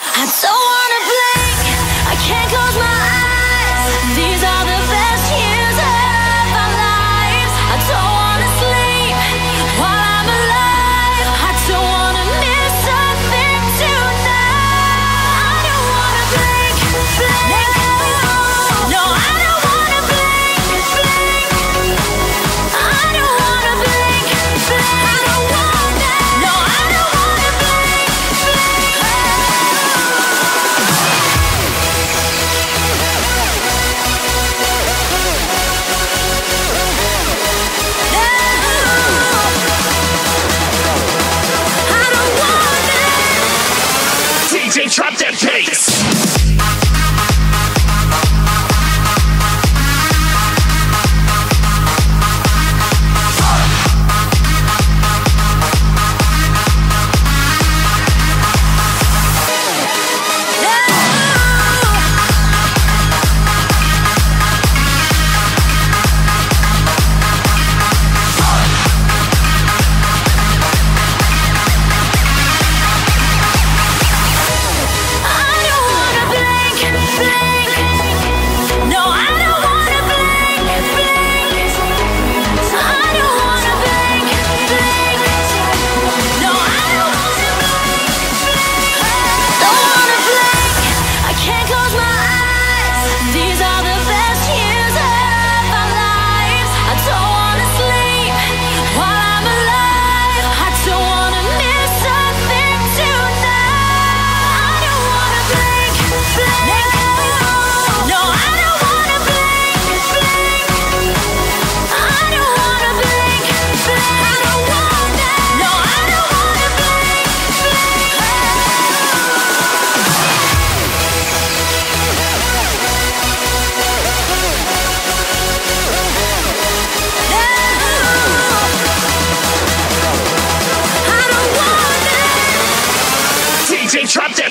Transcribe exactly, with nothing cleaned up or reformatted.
I don't wanna blink, I can't close my eyes. These are the best years of our lives. I don't wanna sleep while I'm alive. I don't wanna miss a thing tonight. I don't wanna blink, blink. No, I don't wanna blink, blink. I don't wanna blink, blink. I don't wanna. No, I don't wanna blink, blink. D J, drop that bass. D J, drop that